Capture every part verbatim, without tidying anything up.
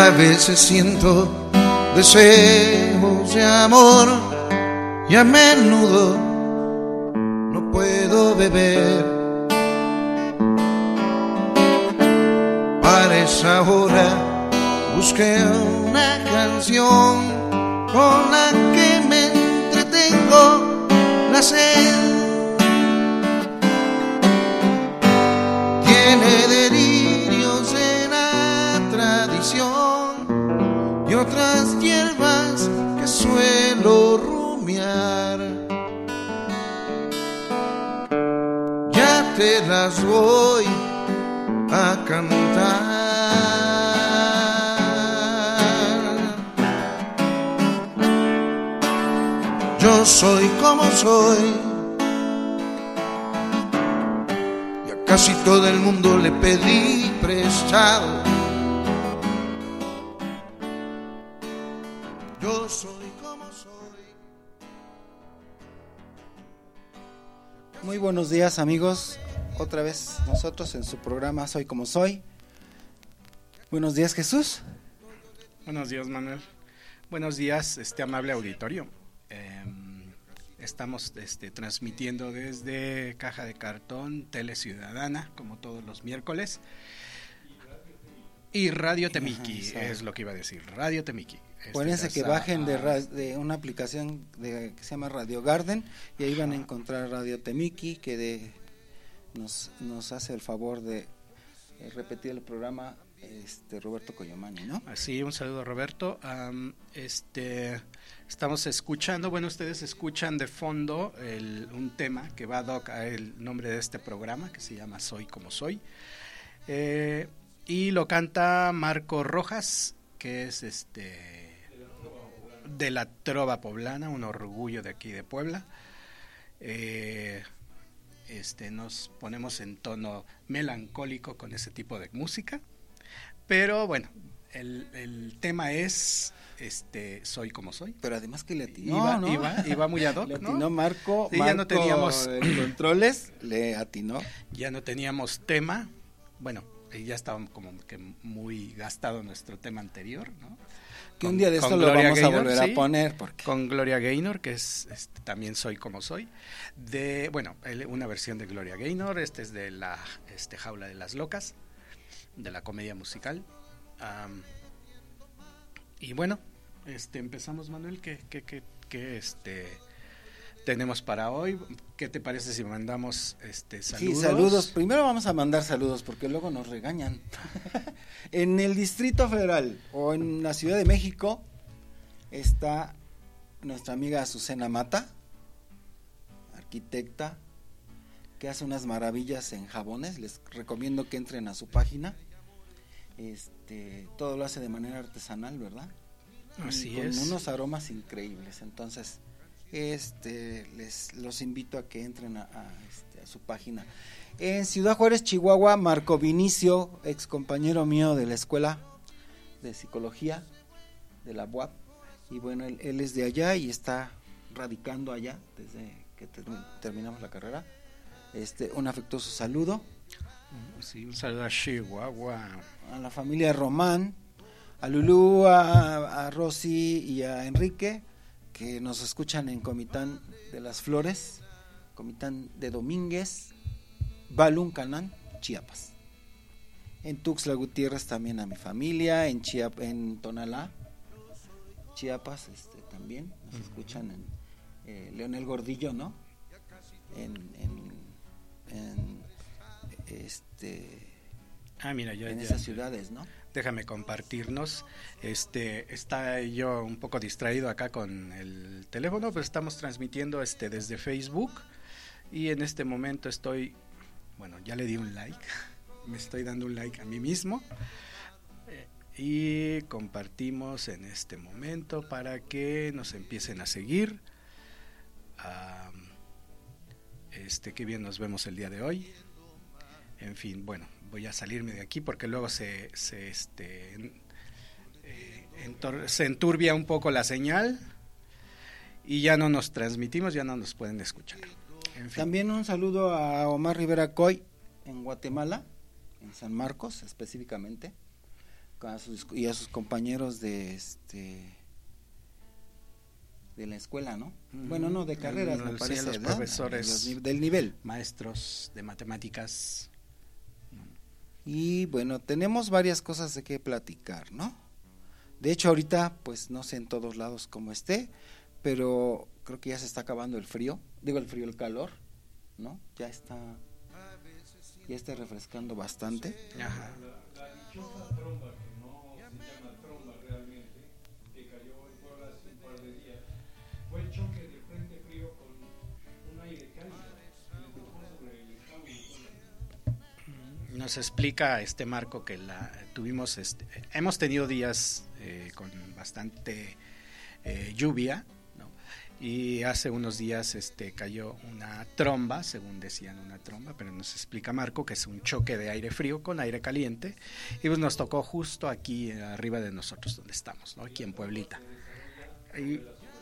A veces siento deseos de amor y a menudo no puedo beber. Para esa hora busqué una canción con la que me entretengo la sed. Tiene delirios de la tradición y otras hierbas que suelo rumiar. Ya te las voy a cantar. Yo soy como soy, y a casi todo el mundo le pedí prestado. Yo soy como soy. Muy buenos días, amigos. Otra vez nosotros en su programa Soy como soy. Buenos días, Jesús. Buenos días, Manuel. Buenos días, este amable auditorio. Eh, estamos este, transmitiendo desde Caja de Cartón, Tele Ciudadana, como todos los miércoles. Y Radio Temiki, Ajá, es lo que iba a decir, Radio Temiki. Acuérdense que bajen de, ra- de una aplicación de, que se llama Radio Garden, y ahí van a encontrar Radio Temiki, que de, nos, nos hace el favor de eh, repetir el programa este Roberto Coyomani, ¿no? Así, un saludo, Roberto. Um, este estamos escuchando, bueno, ustedes escuchan de fondo el, un tema que va ad hoc a el nombre de este programa, que se llama Soy como soy, eh, y lo canta Marco Rojas, que es este de la trova poblana, un orgullo de aquí de Puebla. Eh, este nos ponemos en tono melancólico con ese tipo de música. Pero bueno, el, el tema es este Soy como soy. Pero además que le atinó, iba, ¿no? iba, iba muy ad hoc, le ¿no? atinó Marco, sí, Marco ya no teníamos en controles, le atinó. Ya no teníamos tema. Bueno, ya estaba como que muy gastado nuestro tema anterior, ¿no? Que con, un día de esto lo Gloria vamos Gaynor, a volver sí, a poner. Porque... Con Gloria Gaynor, que es este, también Soy como soy. De, bueno, una versión de Gloria Gaynor, este es de la este, Jaula de las Locas, de la comedia musical. Um, y bueno, este empezamos, Manuel. ¿Qué, qué, qué, qué este tenemos para hoy? ¿Qué te parece si mandamos este saludos? Sí, saludos. Primero vamos a mandar saludos porque luego nos regañan. En el Distrito Federal o en la Ciudad de México está nuestra amiga Azucena Mata, arquitecta, que hace unas maravillas en jabones. Les recomiendo que entren a su página. Este, todo lo hace de manera artesanal, ¿verdad? Así y con es. unos aromas increíbles. Entonces, este, les los invito a que entren a, a, este, a su página. En Ciudad Juárez, Chihuahua, Marco Vinicio, ex compañero mío de la escuela de psicología de la U A P, y bueno, él, él es de allá y está radicando allá desde que ter- terminamos la carrera. Este, un afectuoso saludo. Sí, un saludo a Chihuahua. A la familia Román, a Lulú, a, a Rosy y a Enrique, que nos escuchan en Comitán de las Flores, Comitán de Domínguez, Baluncanán, Chiapas. En Tuxtla Gutiérrez también a mi familia, en Chiap en Tonalá, Chiapas, este también nos uh-huh. escuchan en eh, Leonel Gordillo, ¿no? En, en, en este ah, mira, ya, en ya, esas ciudades, ¿no? Déjame compartirnos. Este, está yo un poco distraído acá con el teléfono, pero estamos transmitiendo este desde Facebook y en este momento estoy, bueno, ya le di un like, me estoy dando un like a mí mismo eh, y compartimos en este momento para que nos empiecen a seguir. Um, este, qué bien nos vemos el día de hoy. En fin, bueno, voy a salirme de aquí porque luego se se este eh, entor- se enturbia un poco la señal y ya no nos transmitimos, ya no nos pueden escuchar. En fin. También un saludo a Omar Rivera Coy en Guatemala, en San Marcos específicamente, a sus, y a sus compañeros de este de la escuela, ¿no? Mm, bueno, no, de carreras, no, me parece, sí, los ¿verdad? profesores Los, del nivel. Maestros de matemáticas. Y bueno, tenemos varias cosas de qué platicar, ¿no? De hecho, ahorita, pues no sé en todos lados cómo esté, pero creo que ya se está acabando el frío, digo el frío, el calor, ¿no? Ya está, ya está refrescando bastante. Ajá. La, la dichosa tromba, que no se llama tromba realmente, que cayó en Puebla hace un par de días, fue el choque de frente frío con un aire cálido, y le tocó sobre el estado de Puebla. Nos explica este Marco que la tuvimos, este, hemos tenido días eh, con bastante eh, lluvia, ¿no? Y hace unos días este, cayó una tromba, según decían una tromba, pero nos explica Marco que es un choque de aire frío con aire caliente, y pues nos tocó justo aquí arriba de nosotros donde estamos, ¿no? Aquí en Pueblita. Y,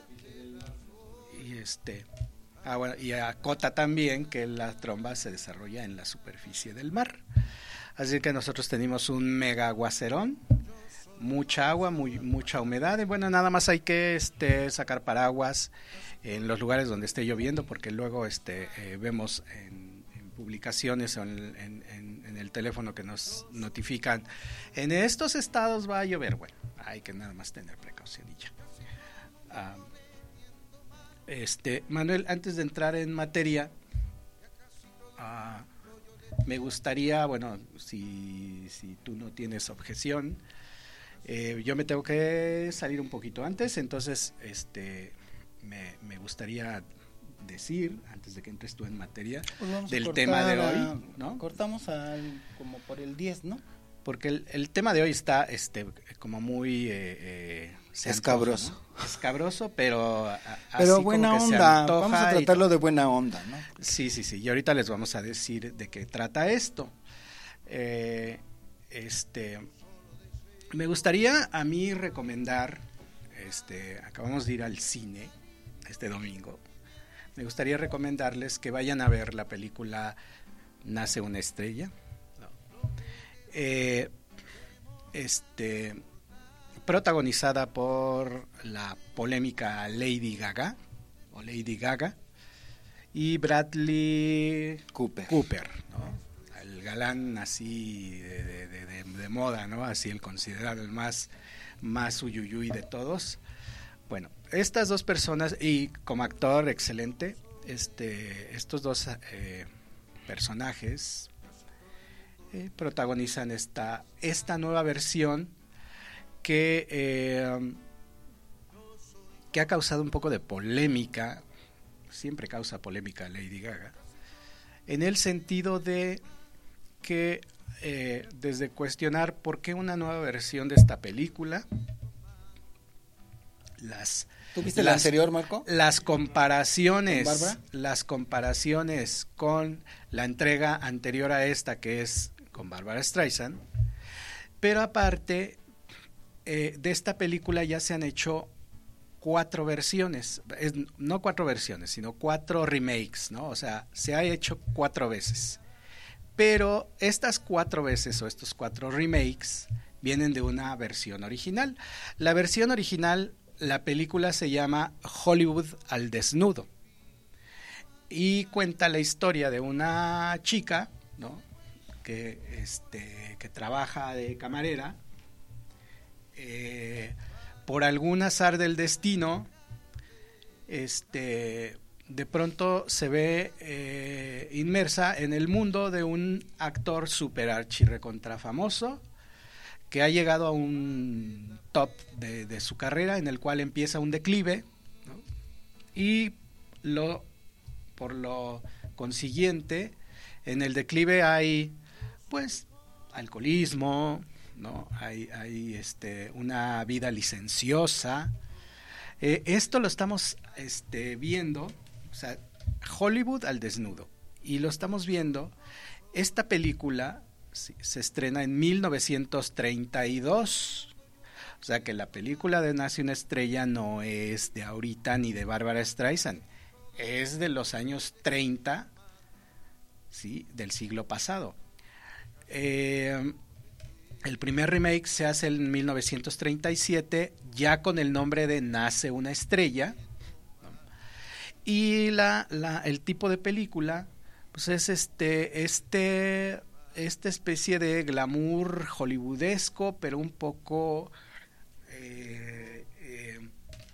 y este... Ah, bueno, y acota también que la tromba se desarrolla en la superficie del mar. Así que nosotros tenemos un mega aguacerón, mucha agua, muy, mucha humedad. Y bueno, nada más hay que este, sacar paraguas en los lugares donde esté lloviendo, porque luego este, eh, vemos en, en publicaciones o en, en, en, en el teléfono que nos notifican: en estos estados va a llover. Bueno, hay que nada más tener precaución y ya. Ah, Este, Manuel, antes de entrar en materia, uh, me gustaría, bueno, si, si tú no tienes objeción, eh, yo me tengo que salir un poquito antes, entonces este, me, me gustaría decir, antes de que entres tú en materia, pues del tema de hoy, ¿no? Cortamos al, como por el diez, ¿no? Porque el, el tema de hoy está este, como muy... Eh, eh, escabroso. Antoja, ¿no? Escabroso, pero pero así buena como que onda, se vamos a tratarlo de buena onda, ¿no? Sí, sí, sí, y ahorita les vamos a decir de qué trata esto. Eh, este, me gustaría a mí recomendar, este, acabamos de ir al cine este domingo, me gustaría recomendarles que vayan a ver la película Nace una estrella. Eh, este... protagonizada por la polémica Lady Gaga o Lady Gaga y Bradley Cooper, Cooper, ¿no? El galán así de, de, de, de, de moda, ¿no? Así el considerado el más más uyuyuy de todos. Bueno, estas dos personas, y como actor excelente, este, estos dos eh, personajes eh, protagonizan esta esta nueva versión que, eh, que ha causado un poco de polémica, siempre causa polémica Lady Gaga, en el sentido de que eh, desde cuestionar por qué una nueva versión de esta película, las ¿Tú viste las, la anterior, Marco? Las comparaciones, ¿Con Bárbara? las comparaciones con la entrega anterior a esta, que es con Barbara Streisand, pero aparte Eh, de esta película ya se han hecho cuatro versiones, es, no cuatro versiones, sino cuatro remakes, ¿no? O sea, se ha hecho cuatro veces. Pero estas cuatro veces o estos cuatro remakes vienen de una versión original. La versión original, la película se llama Hollywood al desnudo y cuenta la historia de una chica, ¿no? Que, este, que trabaja de camarera. Eh, por algún azar del destino, este, de pronto se ve eh, inmersa en el mundo de un actor super archi recontra famoso que ha llegado a un top de, de su carrera, en el cual empieza un declive, ¿no? Y lo, por lo consiguiente, en el declive hay pues alcoholismo, ¿no? Hay, hay este, una vida licenciosa. Eh, esto lo estamos este, viendo, o sea, Hollywood al desnudo. Y lo estamos viendo, esta película sí, se estrena en mil novecientos treinta y dos. O sea que la película de Nace una estrella no es de ahorita ni de Barbara Streisand. Es de los años treinta, ¿sí? Del siglo pasado. Eh... El primer remake se hace en mil novecientos treinta y siete, ya con el nombre de Nace una estrella, ¿no? Y la, la, el tipo de película, pues es este, este, esta especie de glamour hollywoodesco, pero un poco, eh, eh,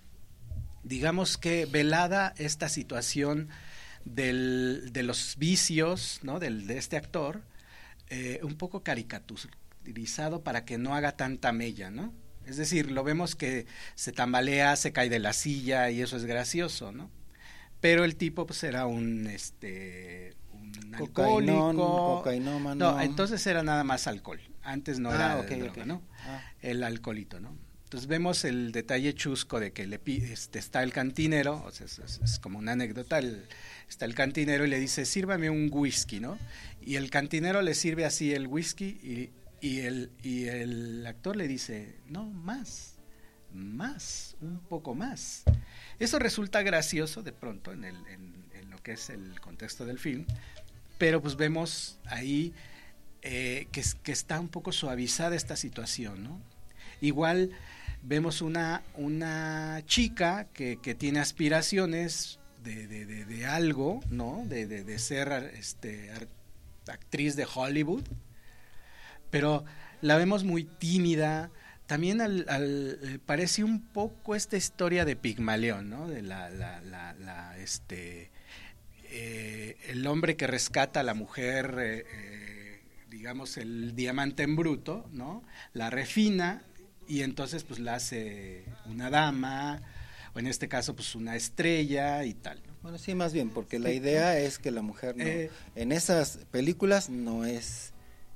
digamos que velada esta situación del, de los vicios, ¿no? Del, de este actor, eh, un poco caricatural para que no haga tanta mella, ¿no? Es decir, lo vemos que se tambalea, se cae de la silla y eso es gracioso, ¿no? Pero el tipo pues era un este un alcohólico, cocainómano. No, entonces era nada más alcohol. Antes no ah, era okay, droga, okay. ¿no? Ah. El alcoholito, ¿no? Entonces vemos el detalle chusco de que le este, está el cantinero, o sea, es, es, es como una anécdota, el, está el cantinero y le dice, sírvame un whisky, ¿no? Y el cantinero le sirve así el whisky y Y el, y el actor le dice, no, más, más, un poco más. Eso resulta gracioso de pronto en, el, en, en lo que es el contexto del film, pero pues vemos ahí eh, que, que está un poco suavizada esta situación, ¿no? Igual vemos una, una chica que, que tiene aspiraciones de, de, de, de algo, ¿no? De, de, de ser este, actriz de Hollywood, pero la vemos muy tímida. También al, al, parece un poco esta historia de Pigmalión, ¿no? De la, la, la, la este, eh, el hombre que rescata a la mujer, eh, eh, digamos el diamante en bruto, ¿no? La refina y entonces pues la hace una dama, o en este caso pues una estrella y tal, ¿no? Bueno, sí, más bien, porque la idea es que la mujer no, eh, en esas películas no es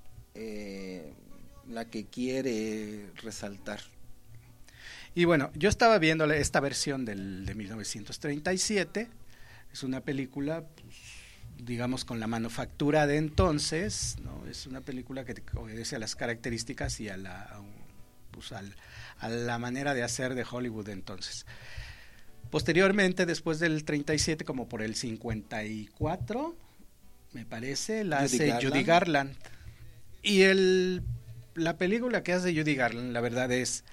Eh, la que quiere resaltar. Y bueno, yo estaba viendo esta versión del, de mil novecientos treinta y siete, es una película, pues, digamos, con la manufactura de entonces, ¿no? Es una película que obedece a las características y a la, a, pues, al, a la manera de hacer de Hollywood de entonces. Posteriormente, después del treinta y siete, como por el cincuenta y cuatro, me parece, la Judy hace Garland. Judy Garland. Y el, la película que hace Judy Garland, la verdad es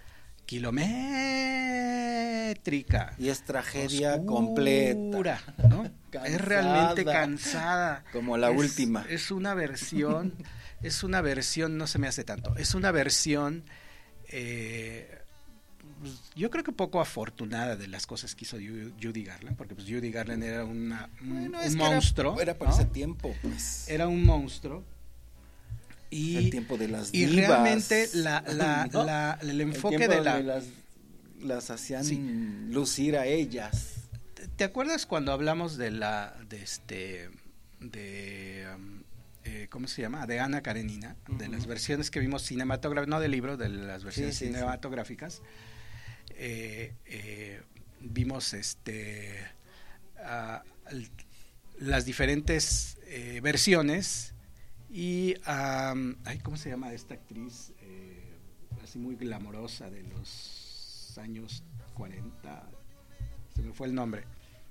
kilométrica. Y es tragedia oscura, completa, ¿no? Es realmente cansada. Como la es, última. Es una versión, es una versión, no se me hace tanto, es una versión, eh, yo creo que poco afortunada de las cosas que hizo Judy Garland, porque pues Judy Garland era una, un, bueno, un es monstruo. Era, era por ¿no? ese tiempo, pues. Era un monstruo. Y, el tiempo de las y divas, realmente la, la, ¿no? la, el enfoque el de la las, las hacían sí. lucir a ellas. ¿Te, ¿Te acuerdas cuando hablamos de la de este de um, eh, cómo se llama? De Ana Karenina, uh-huh. de las versiones que vimos cinematográficas, no del libro, de las versiones sí, sí, cinematográficas. Sí. Eh, eh, vimos este uh, las diferentes eh, versiones. Y, um, ay, ¿cómo se llama esta actriz? Eh, así muy glamorosa de los años cuarenta, se me fue el nombre.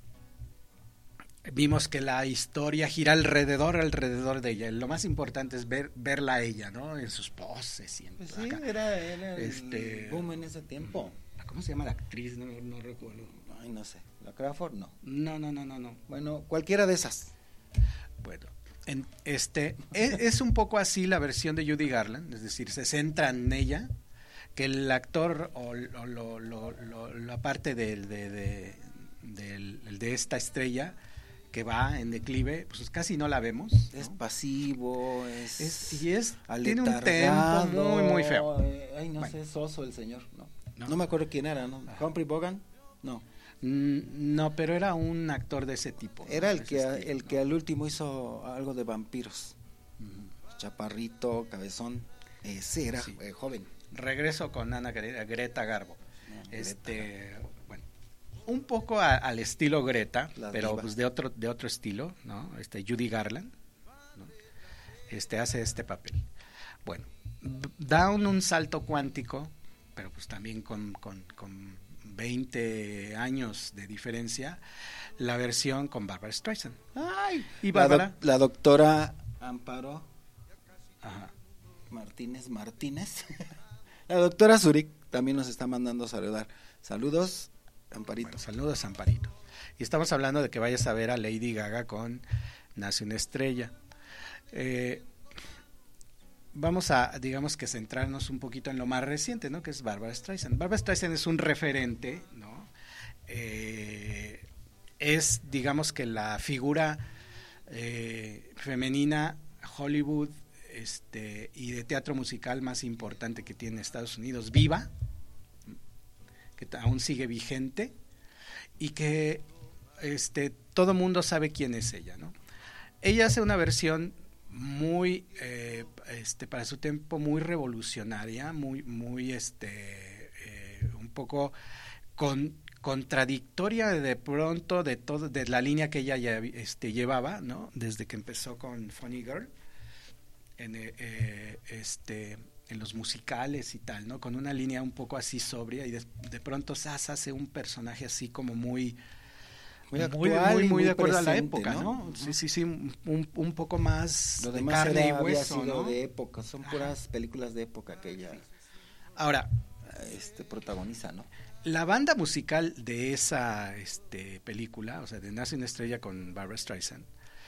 Vimos que la historia gira alrededor, alrededor de ella. Lo más importante es ver, verla a ella, ¿no? En sus poses y en pues sí, era, era este, el boom en ese tiempo. ¿Cómo se llama la actriz? No, no recuerdo. Ay, no sé. ¿La Crawford? No. No, no, no, no, no. Bueno, cualquiera de esas. Bueno. En este es, es un poco así la versión de Judy Garland, es decir, se centra en ella, que el actor o, o lo, lo, lo, la parte de, de, de, de, de esta estrella que va en declive, pues casi no la vemos, ¿no? Es pasivo, es, es y es tiene un tempo muy muy feo. Eh, ay, no bueno. sé, soso el señor, no. No, no me acuerdo quién era, ¿no? Humphrey Bogart, no. No, pero era un actor de ese tipo. ¿no? Era el ese que estilo, el ¿no? que al último hizo algo de vampiros. Uh-huh. Chaparrito, cabezón, ese era sí. eh, joven. Regreso con Ana Greta, Greta Garbo. No, este, Greta. bueno, un poco a, al estilo Greta, La pero diva. pues de otro de otro estilo, ¿no? Este Judy Garland, ¿no? Este hace este papel. Bueno, da un, un salto cuántico, pero pues también con con, con veinte años de diferencia, la versión con Barbara Streisand. Ay, y Barbara, la, doc, la doctora Amparo. Ajá. Martínez Martínez. La doctora Zurich también nos está mandando saludar. Saludos, Amparito. Bueno, saludos, Amparito. Y estamos hablando de que vayas a ver a Lady Gaga con Nace una estrella. Eh, vamos a, digamos que centrarnos un poquito en lo más reciente, ¿no? Que es Barbra Streisand. Barbra Streisand es un referente, ¿no? Eh, es, digamos que la figura eh, femenina Hollywood este, y de teatro musical más importante que tiene Estados Unidos, viva, que aún sigue vigente y que este, todo mundo sabe quién es ella, ¿no? Ella hace una versión muy, eh, este, para su tiempo, muy revolucionaria, muy, muy, este, eh, un poco con, contradictoria de pronto de todo, de la línea que ella ya, este, llevaba, ¿no? Desde que empezó con Funny Girl, en, eh, este, en los musicales y tal, ¿no? Con una línea un poco así sobria y de, de pronto Sass hace un personaje así como muy Muy muy, actual muy, y muy muy de acuerdo presente, a la época, ¿no? ¿no? Sí, sí, sí, un, un poco más Lo de demás carne era, y había hueso, sido ¿no? de época, son puras películas de época que ella Ahora, este, protagoniza, ¿no? la banda musical de esa este, película, o sea, de Nace una estrella con Barbra Streisand,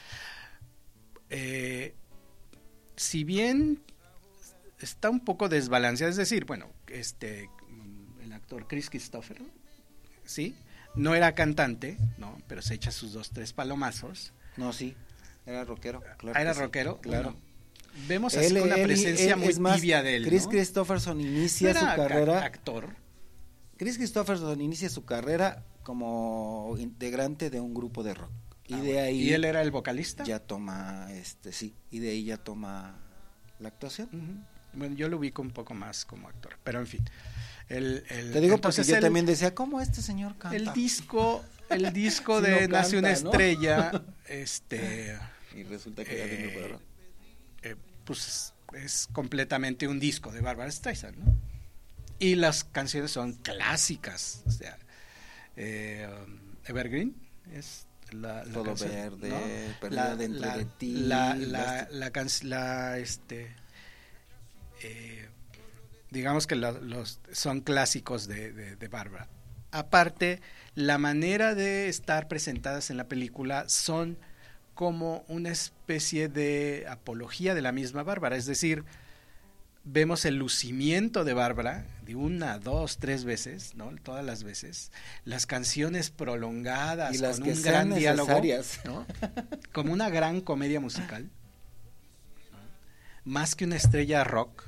eh, si bien está un poco desbalanceada, es decir, bueno, este, el actor Chris Christopher, ¿sí? No era cantante, ¿no? Pero se echa sus dos, tres palomazos. No, sí, era rockero. Claro Ah, era sí, rockero, claro. Bueno, vemos así Él, una él- presencia él- muy es más, tibia de él, Chris ¿no? Christopherson inicia No su era carrera. ca- actor. Chris Christopherson inicia su carrera como integrante de un grupo de rock. Y Ah, de bueno. ahí ¿Y él era el vocalista? ya toma, este, sí, y de ahí ya toma la actuación. Ujú. Bueno, yo lo ubico un poco más como actor, pero en fin. El, el, Te digo entonces porque yo el, también decía, ¿cómo este señor canta? el disco, el disco Sí, de no Nace una canta, ¿no? estrella, este, Y resulta que ya vino para eh, rock. eh, pues es completamente un disco de Barbra Streisand, ¿no? Y las canciones son clásicas, o sea, eh, um, Evergreen es la, la Todo canción, verde, ¿no? perdida la, dentro la, de ti. la, la, las- la, can- la, este, eh, digamos que lo- los son clásicos de, de, de Barbra. Aparte, la manera de estar presentadas en la película son como una especie de apología de la misma Bárbara, es decir, vemos el lucimiento de Bárbara de una, dos, tres veces, ¿no? Todas las veces, las canciones prolongadas Y las con que un sean gran diálogo, necesarias. ¿no? Como una gran comedia musical, ¿no? Más que una estrella rock,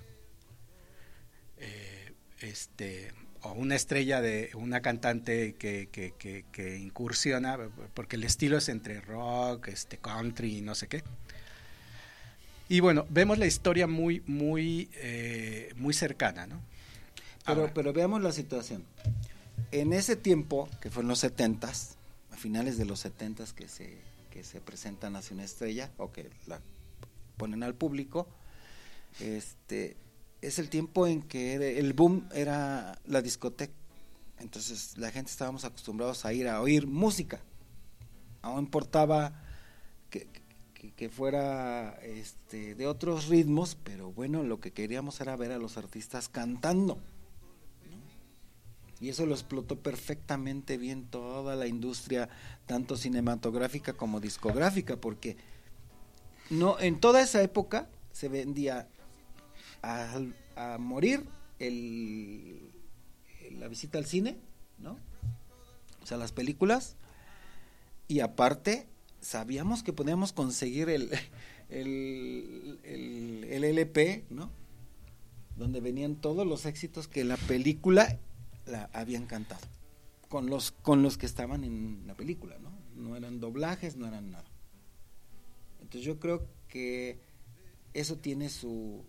eh, este, o una estrella de una cantante que, que, que, que incursiona, porque el estilo es entre rock, este, country y no sé qué. Y bueno, vemos la historia muy, muy, eh, muy cercana, ¿no? Pero, Ahora, pero veamos la situación. En ese tiempo, que fue en los setentas, a finales de los setentas que se, que se presentan hacia una estrella, o que la ponen al público, este, es el tiempo en que era- el boom era la discoteca. Entonces la gente estábamos acostumbrados a ir a oír música. No importaba que, que, que fuera este, de otros ritmos, pero bueno, lo que queríamos era ver a los artistas cantando. Y eso lo explotó perfectamente bien toda la industria, tanto cinematográfica como discográfica, porque no en toda esa época se vendía a, a morir el, la visita al cine, ¿no? O sea, las películas, y aparte sabíamos que podíamos conseguir el, el, el, el L P, ¿no? Donde venían todos los éxitos que la película la habían cantado con los con los que estaban en la película, ¿no? No eran doblajes, no eran nada. Entonces yo creo que eso tiene su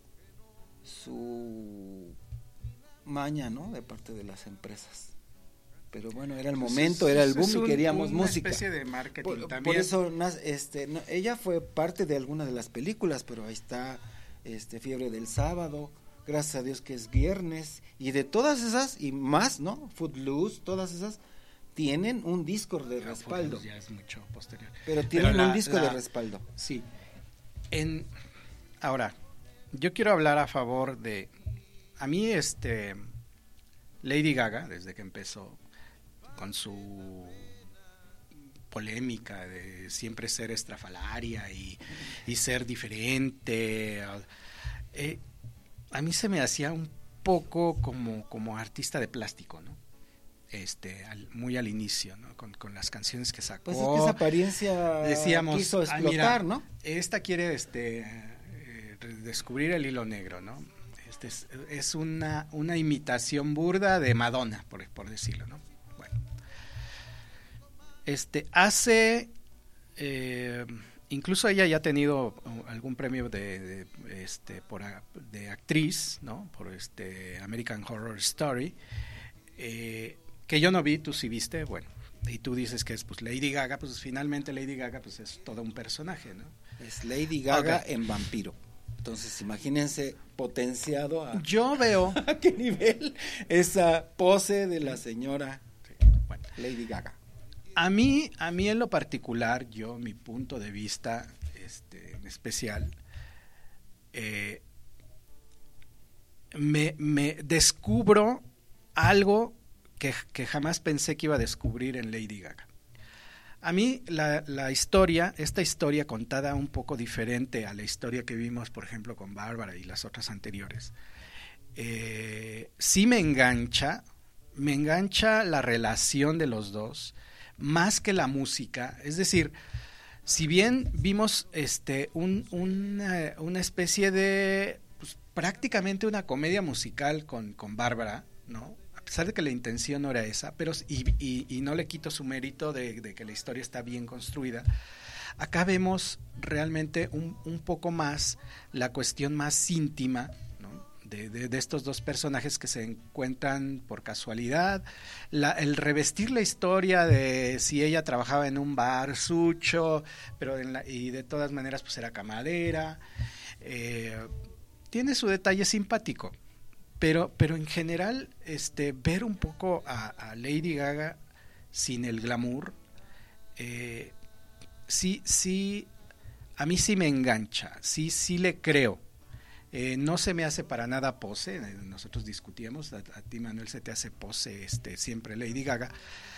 su maña, ¿no? De parte de las empresas. Pero bueno, era el pues momento, es- era el es boom un- y queríamos una música. especie de marketing Por, también. por eso nas- este no, ella fue parte de alguna de las películas, pero ahí está este Fiebre del Sábado, gracias a Dios que es viernes, y de todas esas y más, ¿no? Footloose, todas esas tienen un disco de Ya, respaldo, pues, ya es mucho posterior. pero tienen la- un disco la- de respaldo. Sí. En ahora, yo quiero hablar a favor de, a mí este, Lady Gaga, desde que empezó con su polémica de siempre ser estrafalaria y, y ser diferente, eh, a mí se me hacía un poco como, como artista de plástico, ¿no? Este, al, muy al inicio, ¿no? Con, con las canciones que sacó. Pues es que esa apariencia decíamos, quiso explotar, ah, mira, ¿no? Esta quiere este, eh, descubrir el hilo negro, ¿no? Este es, es una, una imitación burda de Madonna, por, por decirlo, ¿no? Bueno. Este, hace... Eh, incluso ella ya ha tenido algún premio de, de este por de actriz, ¿no? Por este American Horror Story, eh, que yo no vi, tú sí viste, bueno, y tú dices que es pues Lady Gaga, pues finalmente Lady Gaga pues es todo un personaje, ¿no? Es Lady Gaga Okay. en vampiro. Entonces, imagínense potenciado a Yo veo a qué nivel esa pose de la señora sí, bueno, Lady Gaga. A mí, a mí en lo particular, yo, mi punto de vista este, en especial, eh, me, me descubro algo que, que jamás pensé que iba a descubrir en Lady Gaga. A mí la, la historia, esta historia contada un poco diferente a la historia que vimos, por ejemplo, con Bárbara y las otras anteriores, eh, sí me engancha, me engancha la relación de los dos, más que la música. Es decir, si bien vimos este un, una, una especie de pues, prácticamente una comedia musical con, con Bárbara, ¿no? A pesar de que la intención no era esa, pero y, y, y no le quito su mérito de, de que la historia está bien construida, acá vemos realmente un, un poco más la cuestión más íntima, De, de, de estos dos personajes que se encuentran por casualidad, la, el revestir la historia de si ella trabajaba en un bar sucho, pero en la, y de todas maneras pues era camarera, eh, tiene su detalle simpático, pero, pero en general este, ver un poco a, a Lady Gaga sin el glamour, eh, sí, sí, a mí sí me engancha, sí, sí le creo. Eh, no se me hace para nada pose, nosotros discutíamos, a, a ti Manuel se te hace pose este, siempre Lady Gaga.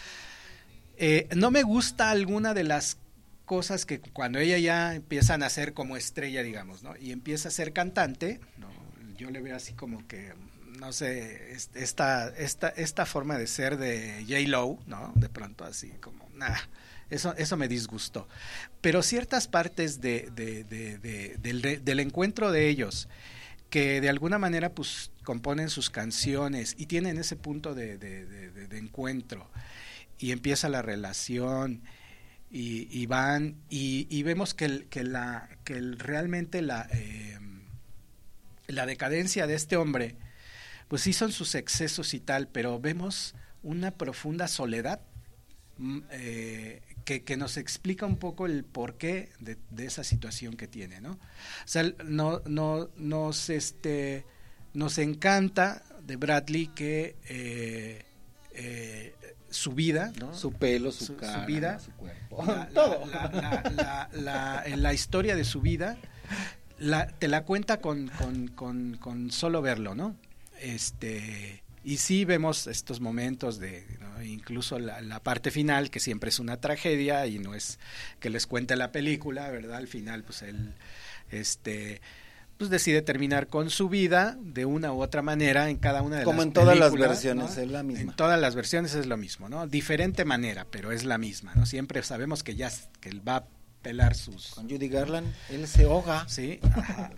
Eh, no me gusta alguna de las cosas que cuando ella ya empieza a nacer como estrella, digamos, ¿no? Y empieza a ser cantante, ¿no? Yo le veo así como que, no sé, esta, esta, esta forma de ser de J-Lo, ¿no? De pronto así como, nah, eso, eso me disgustó. Pero ciertas partes de, de, de, de, del, del encuentro de ellos, que de alguna manera pues componen sus canciones y tienen ese punto de, de, de, de, de encuentro, y empieza la relación, y, y van, y, y vemos que, el, que, la, que el, realmente la, eh, la decadencia de este hombre, pues sí son sus excesos y tal, pero vemos una profunda soledad, eh, que, que nos explica un poco el porqué de, de esa situación que tiene, ¿no? O sea, no, no, nos, este, nos encanta de Bradley que eh, eh, su vida, ¿no? Su pelo, su, su, cara, su vida, su cuerpo, la, todo. La, la, la, la, la, la historia de su vida, la, te la cuenta con, con, con, con solo verlo, ¿no? Este... Y sí vemos estos momentos de, ¿no? Incluso la, la parte final, que siempre es una tragedia y no es que les cuente la película, ¿verdad? Al final, pues él este, pues decide terminar con su vida de una u otra manera en cada una de Como las en todas las películas, versiones, ¿no? es la misma. En todas las versiones es lo mismo, ¿no? Diferente manera, pero es la misma, ¿no? Siempre sabemos que ya que él va a pelar sus... Con Judy Garland, él se ahoga. Sí, ajá.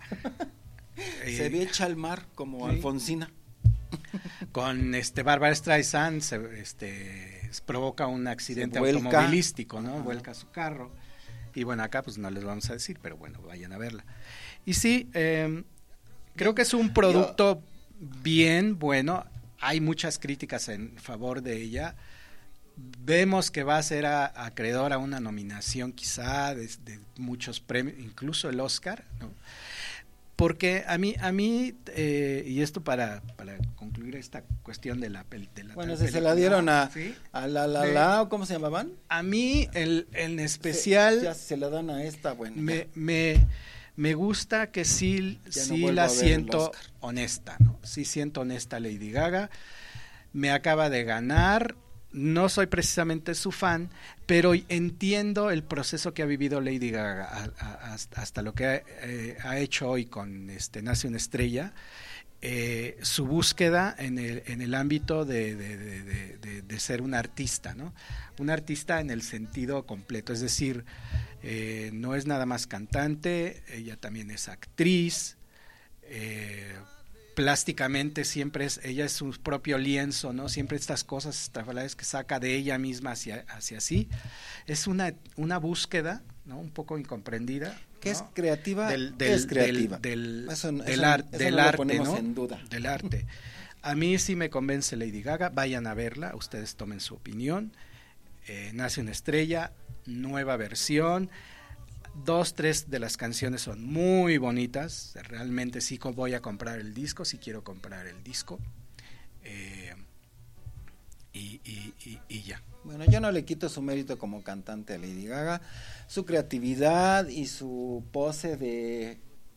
Se eh, echa al mar como sí. Alfonsina. Con este Barbara Streisand se, este, provoca un accidente vuelca. automovilístico, ¿no? Ajá. Vuelca su carro. Y bueno, acá pues no les vamos a decir, pero bueno, vayan a verla. Y sí, eh, creo que es un producto bien bueno. Hay muchas críticas en favor de ella. Vemos que va a ser a, acreedor a una nominación quizá de, de muchos premios, incluso el Oscar, ¿no? Porque a mí, a mí eh, y esto para, para concluir esta cuestión de la, de la Bueno, tal si se la dieron a, ¿sí? a la la De- la, ¿o ¿cómo se llamaban? A mí, el, en especial, Se- ya se la dan a esta, bueno. me, me, Me gusta que sí, Ya no sí vuelvo la a ver el siento Oscar. honesta, ¿no? Sí siento honesta Lady Gaga. Me acaba de ganar. No soy precisamente su fan, pero entiendo el proceso que ha vivido Lady Gaga a, a, hasta lo que ha, eh, ha hecho hoy con este Nace una estrella. Eh, su búsqueda en el, en el ámbito de, de, de, de, de, de ser un artista, ¿no? Un artista en el sentido completo, es decir, eh, no es nada más cantante, ella también es actriz, eh, plásticamente siempre es, ella es su propio lienzo, ¿no? Siempre estas cosas, estas verdades que saca de ella misma hacia, hacia sí, es una, una búsqueda, ¿no? Un poco incomprendida. Que ¿no? es creativa, del, del, es creativa. Del, del, eso, del, eso, ar, eso del no lo arte, ponemos ¿no? en duda. Del arte. A mí sí me convence Lady Gaga, vayan a verla, ustedes tomen su opinión. Eh, Nace una estrella, nueva versión. Dos, tres de las canciones son muy bonitas. Realmente sí voy a comprar el disco, sí quiero comprar el disco. Eh, y, y, y, y ya. Bueno, yo no le quito su mérito como cantante a Lady Gaga, su creatividad y su pose de,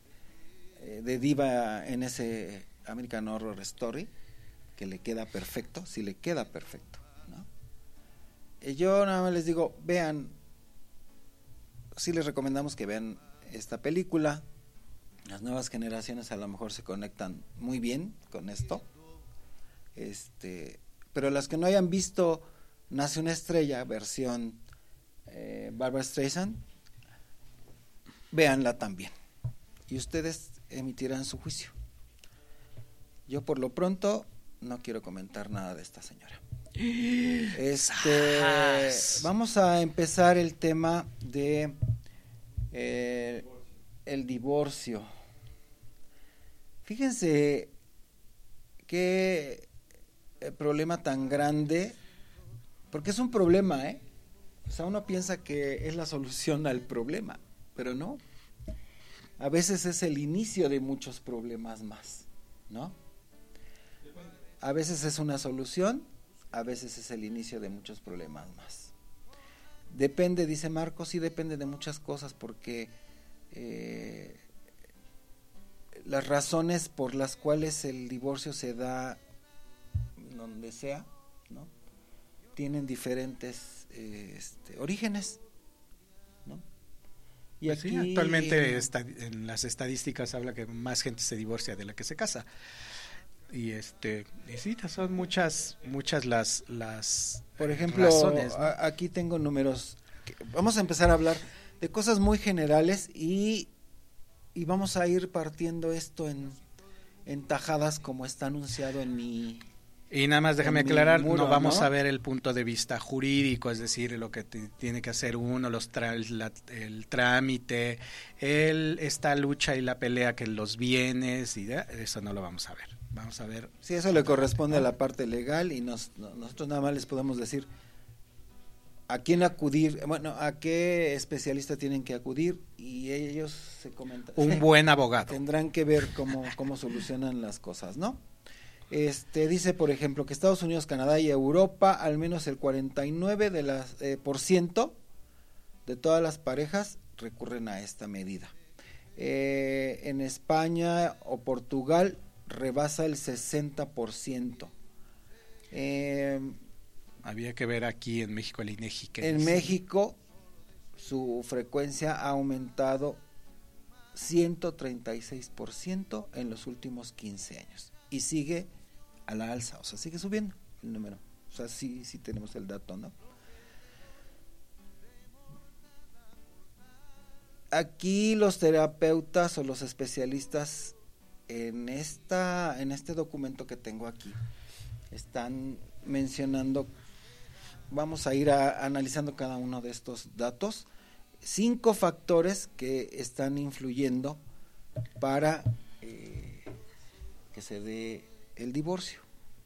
de diva en ese American Horror Story, que le queda perfecto, sí le queda perfecto, ¿no? Y yo nada más les digo, vean, sí les recomendamos que vean esta película. Las nuevas generaciones a lo mejor se conectan muy bien con esto, este, pero las que no hayan visto Nace una estrella, versión eh, Barbra Streisand, véanla también y ustedes emitirán su juicio. Yo por lo pronto no quiero comentar nada de esta señora. Este, vamos a empezar el tema de eh, el divorcio. Fíjense qué problema tan grande, porque es un problema, ¿eh? O sea, uno piensa que es la solución al problema, pero no. A veces es el inicio de muchos problemas más, ¿no? A veces es una solución, a veces es el inicio de muchos problemas más. Depende, dice Marcos, sí depende de muchas cosas, porque eh, las razones por las cuales el divorcio se da donde sea, ¿no? Tienen diferentes eh, este, orígenes, ¿no? Y pues aquí sí, actualmente está, en las estadísticas habla que más gente se divorcia de la que se casa. Y este, y sí, son muchas, muchas las, las por ejemplo, razones, ¿no? a, aquí tengo números. Que, vamos a empezar a hablar de cosas muy generales y, y vamos a ir partiendo esto en, en tajadas como está anunciado en mi. Y nada más déjame en mi aclarar, muro, no vamos ¿no? a ver el punto de vista jurídico, es decir, lo que te, tiene que hacer uno, los tra la, el trámite, el, esta lucha y la pelea que los bienes, y de, eso no lo vamos a ver. Vamos a ver. Sí, eso le corresponde a la parte legal y nos, nosotros nada más les podemos decir a quién acudir, bueno, a qué especialista tienen que acudir y ellos se comentan. Un buen abogado. Tendrán que ver cómo, cómo solucionan las cosas, ¿no? Este dice, por ejemplo, que Estados Unidos, Canadá y Europa, al menos el cuarenta y nueve de las, eh, por ciento de todas las parejas recurren a esta medida. Eh, en España o Portugal rebasa el sesenta por ciento. Eh, Había que ver aquí en México el INEGI. en dice? México su frecuencia ha aumentado ciento treinta y seis por ciento en los últimos quince años y sigue a la alza, o sea, sigue subiendo el número. O sea, sí, sí tenemos el dato, ¿no? Aquí los terapeutas o los especialistas en esta en este documento que tengo aquí están mencionando, vamos a ir a, analizando cada uno de estos datos, cinco factores que están influyendo para eh, que se dé el divorcio.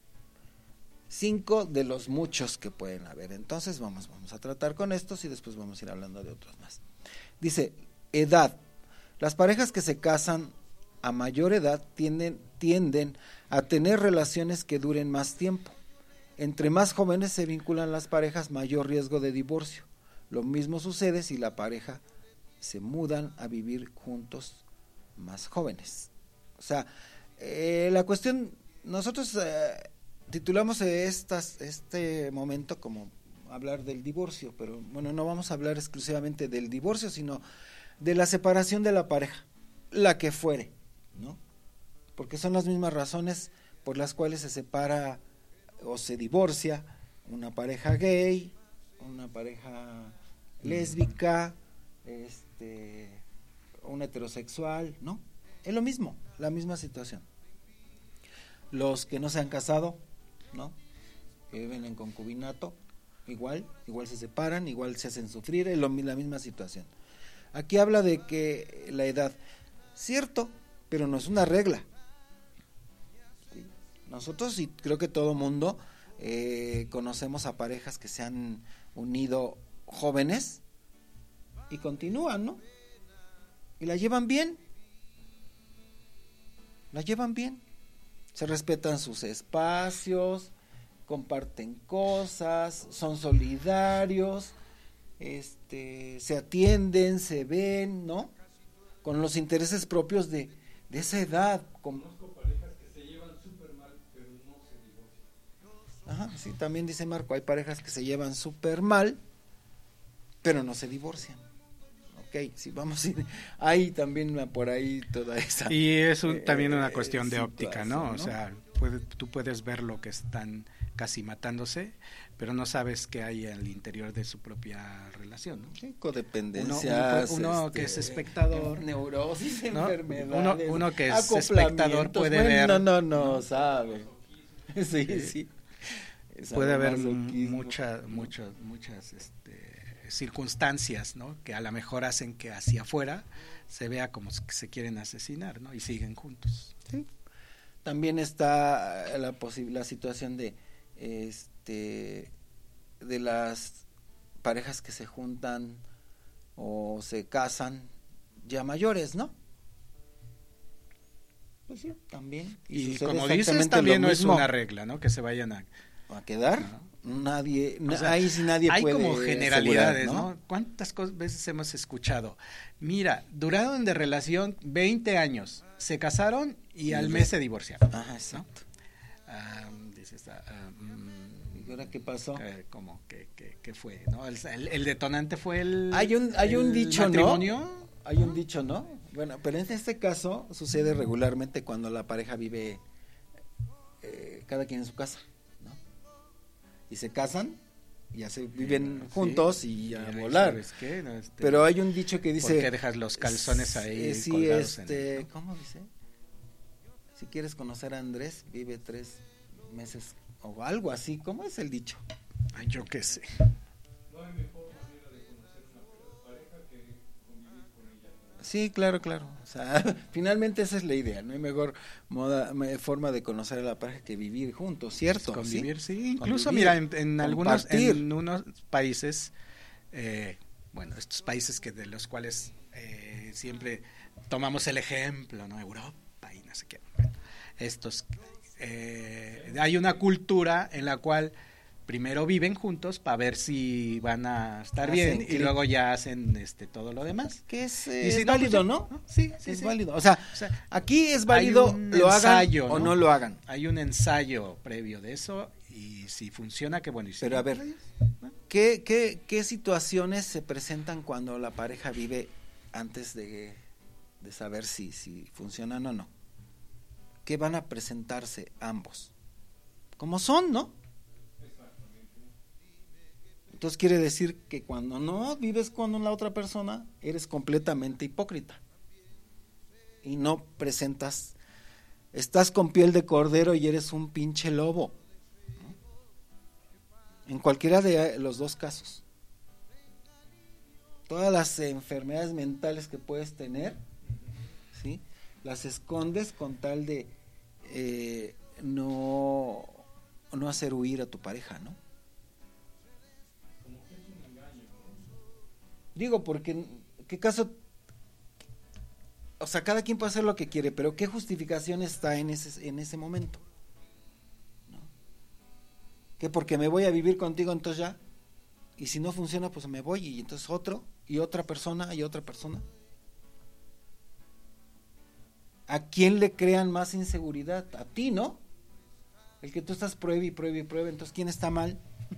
Cinco de los muchos que pueden haber. Entonces vamos, vamos a tratar con estos y después vamos a ir hablando de otros más. Dice, edad. Las parejas que se casan a mayor edad tienden, tienden a tener relaciones que duren más tiempo. Entre más jóvenes se vinculan las parejas, mayor riesgo de divorcio. Lo mismo sucede si la pareja se mudan a vivir juntos más jóvenes. O sea, eh, la cuestión, nosotros eh, titulamos estas, este momento como hablar del divorcio, pero bueno, no vamos a hablar exclusivamente del divorcio, sino de la separación de la pareja, la que fuere, ¿no? Porque son las mismas razones por las cuales se separa o se divorcia una pareja gay, una pareja lésbica, este, un heterosexual, ¿no? Es lo mismo, la misma situación. Los que no se han casado, ¿no? Que viven en concubinato, igual, igual se separan, igual se hacen sufrir, es lo, la misma situación. Aquí habla de que la edad, cierto, pero no es una regla. ¿Sí? Nosotros, y creo que todo mundo, eh, conocemos a parejas que se han unido jóvenes y continúan, ¿no? Y la llevan bien, la llevan bien, se respetan sus espacios, comparten cosas, son solidarios, este, se atienden, se ven, ¿no? Con los intereses propios de, de esa edad. Con... Conozco parejas que se llevan súper mal, pero no se divorcian. Ajá, sí, también dice Marco, hay parejas que se llevan súper mal, pero no se divorcian. Ok, sí, vamos a ir, hay también una, por ahí toda esa... Y es un, también una eh, cuestión de óptica, ¿no? ¿no? O sea, puede, tú puedes ver lo que están casi matándose, pero no sabes qué hay al interior de su propia relación, ¿no? Sí, codependencias, Uno, uno, uno este, que es espectador, neurosis, ¿no? enfermedades, Uno, uno que es espectador puede bueno, ver, no, no, no, sabe, sí, eh, sí, puede haber sadomasoquismo. muchas, muchas, muchas, este, circunstancias, ¿no? Que a lo mejor hacen que hacia afuera se vea como que se quieren asesinar, ¿no? Y siguen juntos. Sí. También está la posible la situación de este de las parejas que se juntan o se casan ya mayores, ¿no? Pues sí, también. Y, sucede como dices, exactamente también lo no es mismo. una regla, ¿no? Que se vayan a... ¿A quedar? ¿no? Nadie, O sea, ahí sí nadie hay puede como generalidades, asegurar, ¿no? ¿Cuántas cosas, veces hemos escuchado? Mira, duraron de relación veinte años, se casaron y, Y al el mes resto. se divorciaron. Ajá, exacto. Ah, dices, ah, ah, mm, ¿Y ahora qué pasó? eh, ¿Cómo? ¿Qué, qué, qué fue? ¿No? El, el- el detonante fue el Hay un hay un el dicho, matrimonio. ¿no? Hay un dicho, ¿no? Bueno, pero en este caso sucede regularmente cuando la pareja vive eh, cada quien en su casa, ¿no? Y se casan, y ya se viven Sí, juntos y a ahí volar. sabes qué, ¿no? Este, Pero hay un dicho que dice... ¿por qué dejas los calzones ahí eh, sí, colgados en este, el, ¿no? ¿cómo dice? Si quieres conocer a Andrés, vive tres meses o algo así. ¿Cómo es el dicho? Ay, yo qué sé. No hay mejor manera de conocer una pareja que convivir con ella. Sí, claro, claro. O sea, finalmente esa es la idea. No hay mejor moda, me- forma de conocer a la pareja que vivir juntos, ¿cierto? Convivir, ¿Sí? sí. Incluso, Convivir, mira, en, en algunos, compartir. en unos países, eh, bueno, estos países que de los cuales eh, siempre tomamos el ejemplo, ¿no? Europa y no sé qué. Bueno, estos, eh, hay una cultura en la cual primero viven juntos para ver si van a estar Hacen bien y clic. luego ya hacen este todo lo demás. Que es, Y eh, si es no, válido, pues, ¿no? Sí, sí, es sí. válido. O sea, O sea, aquí es hay válido, un lo ensayo, hagan o ¿no? no lo hagan. Hay un ensayo previo de eso y si funciona, qué bueno. Y si Pero a no, ver, pues, ¿no? ¿Qué, qué, ¿Qué situaciones se presentan cuando la pareja vive antes de, de saber si, si funcionan o no? ¿Qué van a presentarse ambos? Como son, ¿no? Entonces quiere decir que cuando no vives con la otra persona, eres completamente hipócrita. Y no presentas, estás con piel de cordero y eres un pinche lobo. ¿No? En cualquiera de los dos casos. Todas las enfermedades mentales que puedes tener, ¿sí? Las escondes con tal de eh, no, no hacer huir a tu pareja, ¿no? Digo, porque ¿qué caso? O sea, cada quien puede hacer lo que quiere, pero ¿qué justificación está en ese, en ese momento? ¿No? ¿Que porque me voy a vivir contigo entonces ya? y si no funciona, pues me voy, y entonces otro, y otra persona, y otra persona. ¿A quién le crean más inseguridad? A ti, ¿no? El que tú estás pruebe y pruebe y pruebe, entonces ¿quién está mal?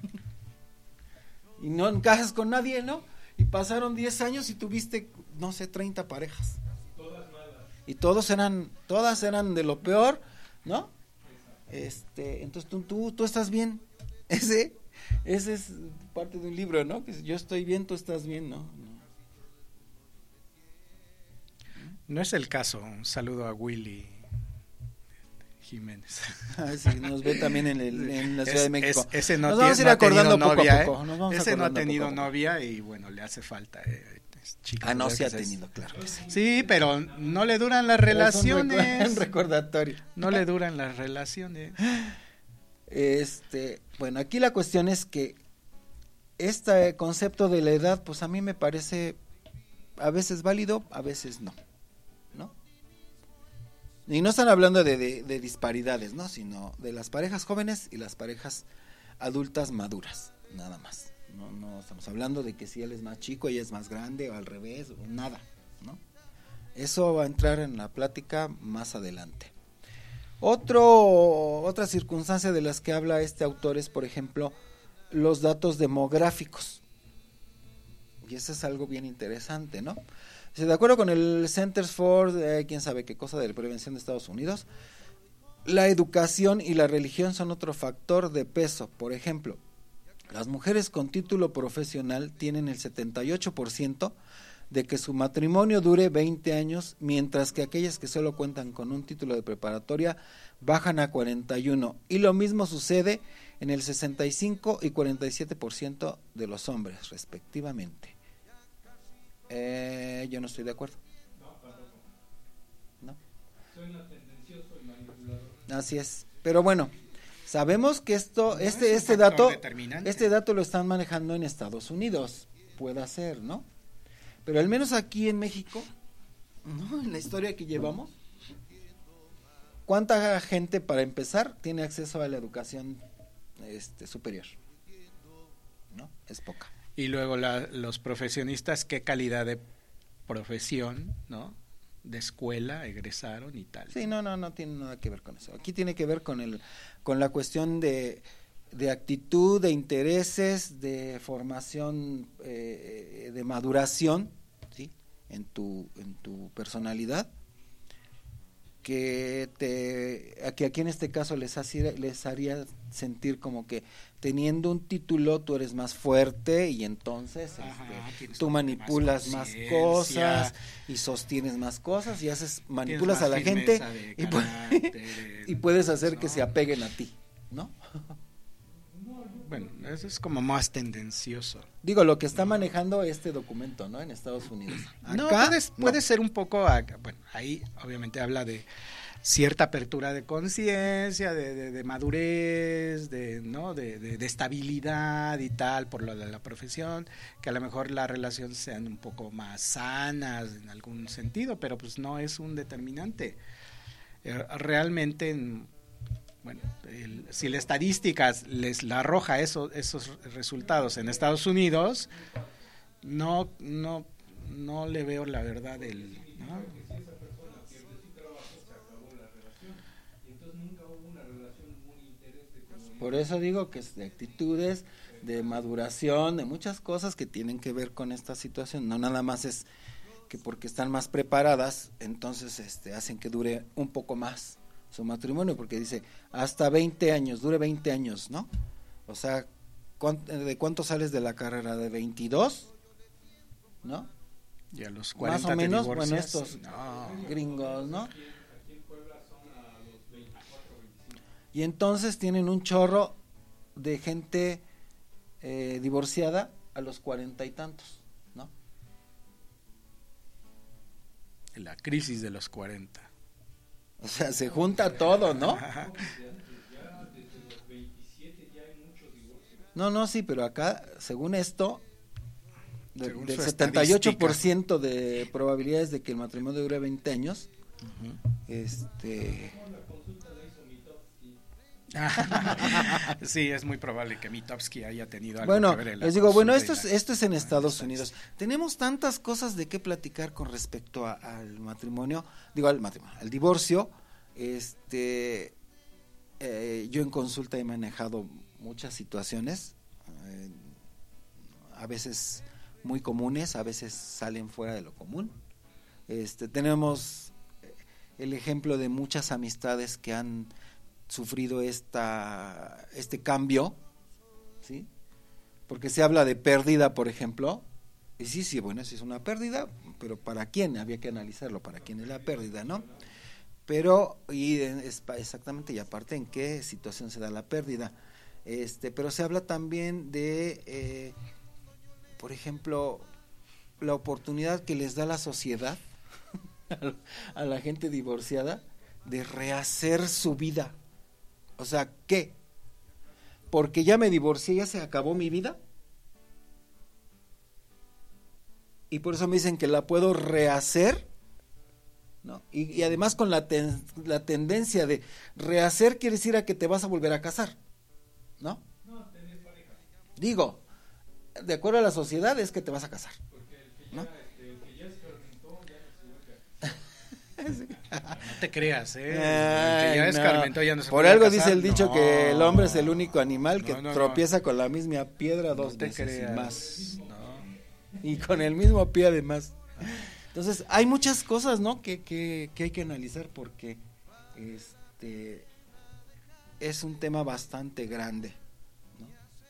Y no encajas con nadie, ¿no? Y pasaron diez años y tuviste, no sé, treinta parejas. Todas malas. Y todos eran, todas eran de lo peor, ¿no? Este, entonces tú, tú, tú estás bien. Ese, ese es parte de un libro, ¿no? Que yo estoy bien, tú estás bien, ¿no? No. No es el caso. Un saludo a Willy Jiménez. Ah, sí, nos ve también en, el, en la Ciudad Es- de México. es- ese no nos tiene- vamos a ir no ha acordando tenido poco novia, a poco. ¿eh? Nos vamos Ese no ha acordando tenido poco a poco. novia y bueno, le hace falta. Eh, es chica, Ah, no, ¿verdad? sí ha Que es- tenido, claro. que sí. Sí, pero no le duran las Es un recu- relaciones. un recordatorio. No le duran las relaciones. Este, bueno, aquí la cuestión es que este concepto de la edad, pues a mí me parece a veces válido, a veces no, ¿no? Y no están hablando de, de, de disparidades, ¿no? Sino de las parejas jóvenes y las parejas adultas maduras, nada más. No, no estamos hablando de que si él es más chico, ella es más grande, o al revés, o nada, ¿no? Eso va a entrar en la plática más adelante. Otro, otra circunstancia de las que habla este autor es, por ejemplo, los datos demográficos. Y eso es algo bien interesante, ¿no? Si de acuerdo con el Centers for, eh, quién sabe qué cosa, de la prevención de Estados Unidos, la educación y la religión son otro factor de peso. Por ejemplo, las mujeres con título profesional tienen el setenta y ocho por ciento de que su matrimonio dure veinte años, mientras que aquellas que solo cuentan con un título de preparatoria bajan a cuarenta y uno. Y lo mismo sucede en el sesenta y cinco y cuarenta y siete por ciento de los hombres, respectivamente. Eh, yo no estoy de acuerdo. No, tampoco. ¿No? Suena tendencioso y manipulador. Así es. Pero bueno, sabemos que esto, No este, es un este factor dato, determinante. este dato lo están manejando en Estados Unidos. Puede ser, ¿no? Pero al menos aquí en México, ¿no? En la historia que llevamos, ¿cuánta gente, para empezar, tiene acceso a la educación este, superior? ¿No? Es poca. Y luego la, los profesionistas, qué calidad de profesión, ¿no? De escuela egresaron y tal. Sí, no, no, no tiene nada que ver con eso. Aquí tiene que ver con el, con la cuestión de, de actitud, de intereses, de formación, eh, de maduración, ¿sí? En tu, en tu personalidad, que te, que aquí en este caso les hacía, les haría sentir como que teniendo un título tú eres más fuerte y entonces Ajá, este, tienes tú como que manipulas más más conciencia, cosas y sostienes más cosas y haces manipulas más a la gente firmeza de y, pu- carácter, y puedes hacer que ¿no? se apeguen a ti, ¿no? Bueno, eso es como más tendencioso. Digo, lo que está manejando este documento, ¿no? En Estados Unidos. No, Acá, puede, no. puede ser un poco, a- bueno, ahí obviamente habla de cierta apertura de conciencia, de, de, de madurez, de, ¿no? De, de, de estabilidad y tal, por lo de la profesión, que a lo mejor las relaciones sean un poco más sanas en algún sentido, pero pues no es un determinante. Eh, realmente, en- bueno, el- si la estadística les la arroja eso, esos resultados en Estados Unidos, no, no, no le veo la verdad del, ¿no? Por eso digo que es de actitudes, de maduración, de muchas cosas que tienen que ver con esta situación. No nada más es que porque están más preparadas, entonces este hacen que dure un poco más su matrimonio, porque dice hasta veinte años, dure veinte años, ¿no? O sea, ¿cuánto- ¿de cuánto sales de la carrera? ¿De veintidós? ¿No? Y a los Más cuarenta o te menos, bueno, divorcias. estos No. gringos, ¿no? Y entonces tienen un chorro de gente eh, divorciada a los cuarenta y tantos, ¿no? La crisis de los cuarenta. O sea, se junta todo, ¿no? No, no, sí, pero acá, según esto, de- Según del su setenta y ocho por ciento de probabilidades de que el matrimonio dure veinte años, Uh-huh. este... Sí, es muy probable que Mitofsky haya tenido algo Bueno, que ver en la les digo, bueno, consulta esto y es, la- esto es en Estados Está- Unidos. Tenemos tantas cosas de qué platicar con respecto a- al matrimonio, digo al matrimonio, al divorcio. Este, eh, yo en consulta he manejado muchas situaciones, eh, a veces muy comunes, a veces salen fuera de lo común. Este, tenemos el ejemplo de muchas amistades que han sufrido esta este cambio, ¿sí? Porque se habla de pérdida, por ejemplo, y sí, sí, bueno, sí es una pérdida, pero ¿para quién? Había que analizarlo, ¿para quién es la pérdida, no? Pero, y es, exactamente, y aparte en qué situación se da la pérdida. Este, pero se habla también de, eh, por ejemplo, la oportunidad que les da la sociedad a la gente divorciada de rehacer su vida. O sea, ¿qué? ¿Porque ya me divorcié, ya se acabó mi vida? Y por eso me dicen que la puedo rehacer, ¿no? Y, y además con la, ten, la tendencia de rehacer quiere decir a que te vas a volver a casar, ¿no? No, tener pareja. Digo, de acuerdo a la sociedad es que te vas a casar, Porque el que ya, ¿no? este, el que ya escarmentó ya no se vuelve a casar. No te creas, ¿eh? El Ay, que ya no. escarmentó ya no se Por puede algo casar. dice el dicho No. que el hombre es el único animal que No, no, no. tropieza con la misma piedra No dos te veces y creas. más. No. Y con el mismo pie además. Entonces, hay muchas cosas, ¿no? Que, que, que hay que analizar porque este es un tema bastante grande, ¿no?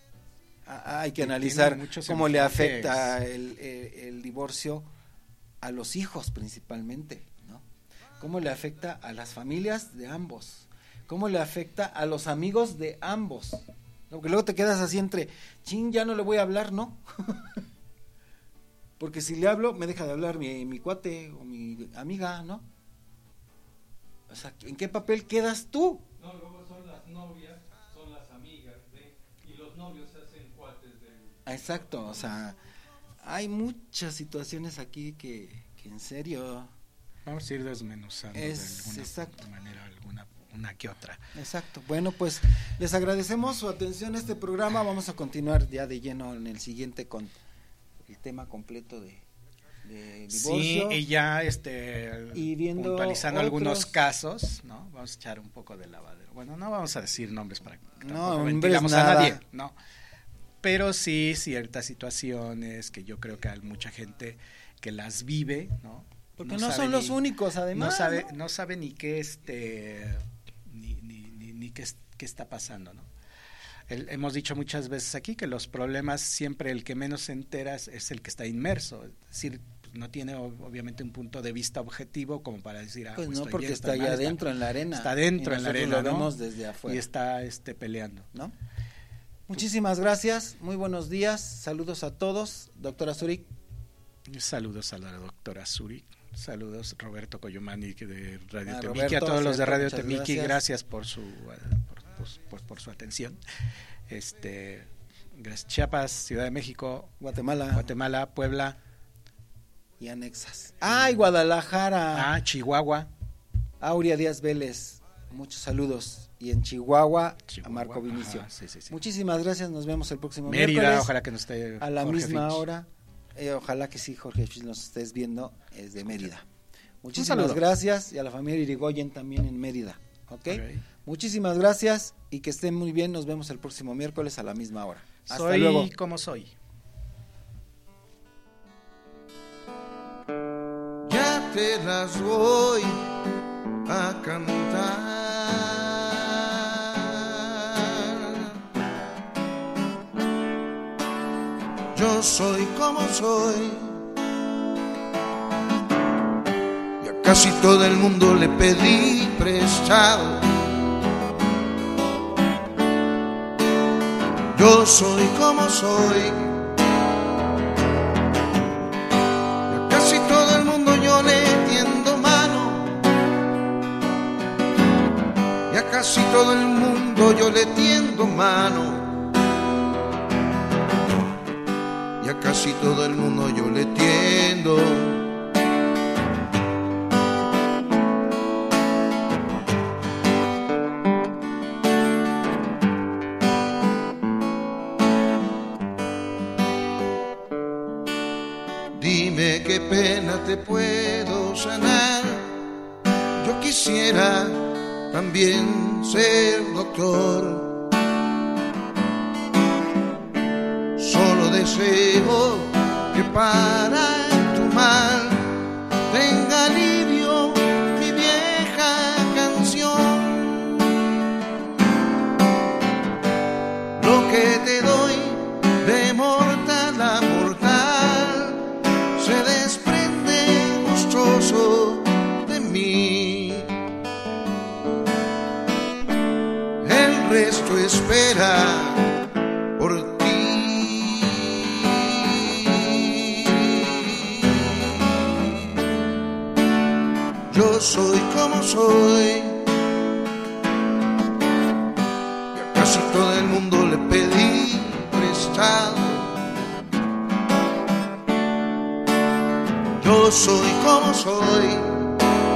A- Hay que Y analizar tiene muchos cómo le enfoques. afecta el, el, el divorcio a los hijos principalmente, ¿no? Cómo le afecta a las familias de ambos, cómo le afecta a los amigos de ambos, ¿no? Porque luego te quedas así entre, chin, ya no le voy a hablar, ¿no? Porque si le hablo, me deja de hablar mi, mi cuate o mi amiga, ¿no? O sea, ¿en qué papel quedas tú? No, luego son las novias, son las amigas, ¿ve? Y los novios se hacen cuates del... Exacto, o sea, hay muchas situaciones aquí que, que en serio, Vamos a ir desmenuzando Es- de alguna exacto. manera, alguna una que otra. exacto. Bueno, pues les agradecemos su atención a este programa. Vamos a continuar ya de lleno en el siguiente con el tema completo de, de divorcio. Sí, y ya este Y viendo puntualizando otros- algunos casos, ¿no? Vamos a echar un poco de lavadero. Bueno, no vamos a decir nombres para que No, tampoco hombres, ventilamos a nada. nadie, ¿no? Pero sí ciertas situaciones que yo creo que hay mucha gente que las vive, ¿no? Porque no, sabe son los ni- únicos, además. no sabe, ¿no? no sabe ni qué este ni, ni, ni, ni qué, es- qué está pasando, ¿no? El- hemos dicho muchas veces aquí que los problemas siempre el que menos se entera es, es el que está inmerso, es decir, pues, no tiene ob- obviamente un punto de vista objetivo como para decir, ah, Pues pues no, estoy porque bien, está estoy allá mal, está- adentro en la arena. está dentro y en la nosotros arena, lo ¿no? vemos desde afuera, y está este peleando. ¿no? Muchísimas gracias, muy buenos días, saludos a todos, doctora Zurich. Saludos a la doctora Zurich, saludos Roberto Coyomani de Radio Ah, Temiki, Roberto, a todos los de cierto, Radio muchas Temiki, gracias. gracias por su eh, por, por- por- por su atención. Este gracias, Chiapas, Ciudad de México, Guatemala Guatemala, Puebla, y anexas. ¡Ay, Guadalajara! ah, Chihuahua, Aurea Díaz Vélez, muchos saludos. Y en Chihuahua, Chihuahua, a Marco Vinicio. ajá, sí, sí, sí. Muchísimas gracias, nos vemos el próximo Mérida, miércoles. ojalá que nos esté A la Jorge misma Fitch. hora. Eh, ojalá que sí, Jorge, si nos estés viendo, es de Mérida. Muchísimas saludo. gracias y a la familia Irigoyen también en Mérida. ¿Ok? Ok. Muchísimas gracias y que estén muy bien. Nos vemos el próximo miércoles a la misma hora. Hasta Soy luego. como soy. Ya te las voy a cantar. Yo soy como soy. Y a casi todo el mundo le pedí prestado. Yo soy como soy. Y a casi todo el mundo yo le tiendo mano. Y a casi todo el mundo yo le tiendo mano. Y a casi todo el mundo yo le tiendo. te puedo sanar. Yo quisiera también ser doctor. Solo deseo que para tu mal tenga alivio mi vieja canción. Lo que te doy de mortal a mortal se desprende gustoso de mí. El resto espera por ti. Yo soy como soy, y a casi todo el mundo le pedí prestado. Yo soy como soy,